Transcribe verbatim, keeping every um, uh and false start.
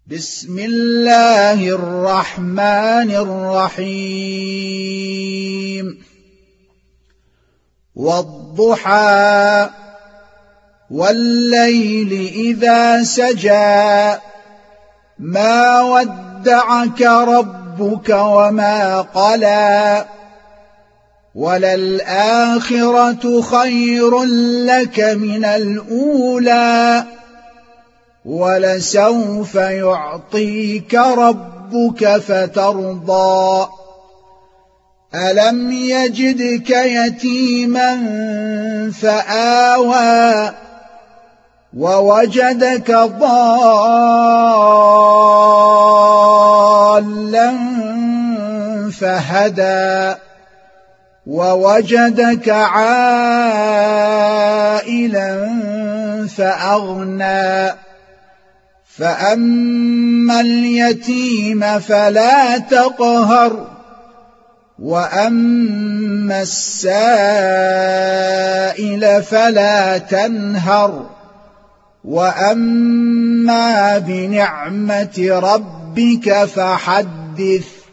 بسم الله الرحمن الرحيم والضحى والليل إذا سجى ما ودعك ربك وما قلى وللآخرة خير لك من الأولى ولسوف يعطيك ربك فترضى ألم يجدك يتيما فآوى ووجدك ضالا فهدى ووجدك عائلا فأغنى فأما اليتيم فلا تقهر وأما السائل فلا تنهر وأما بنعمة ربك فحدث.